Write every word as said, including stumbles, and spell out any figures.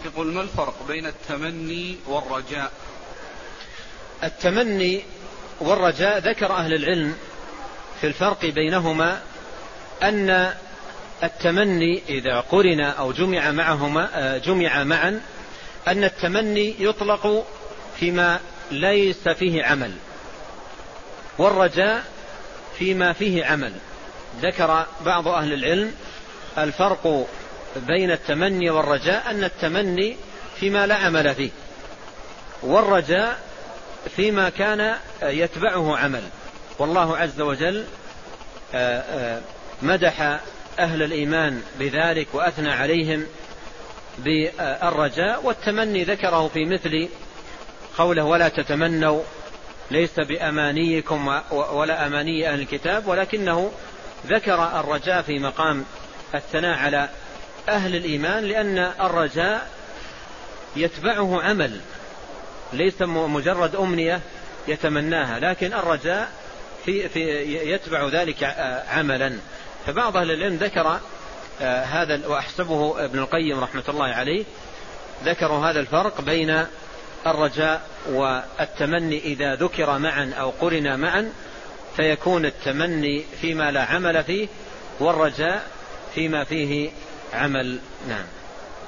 يقول ما الفرق بين التمني والرجاء؟ التمني والرجاء ذكر أهل العلم في الفرق بينهما أن التمني إذا قرن أو جمع معهما جمع معا أن التمني يطلق فيما ليس فيه عمل، والرجاء فيما فيه عمل. ذكر بعض أهل العلم الفرق بين التمني والرجاء أن التمني فيما لا عمل فيه، والرجاء فيما كان يتبعه عمل. والله عز وجل مدح أهل الإيمان بذلك وأثنى عليهم بالرجاء، والتمني ذكره في مثل قوله ولا تتمنوا ليس بأمانيكم ولا أماني أهل الكتاب، ولكنه ذكر الرجاء في مقام الثناء على أهل الإيمان، لأن الرجاء يتبعه عمل، ليس مجرد أمنية يتمناها، لكن الرجاء في في يتبع ذلك عملا. فبعض أهل العلم ذكر هذا، وأحسبه ابن القيم رحمة الله عليه ذكروا هذا الفرق بين الرجاء والتمني إذا ذكر معا أو قرن معا، فيكون التمني فيما لا عمل فيه والرجاء فيما فيه عمل. نعم.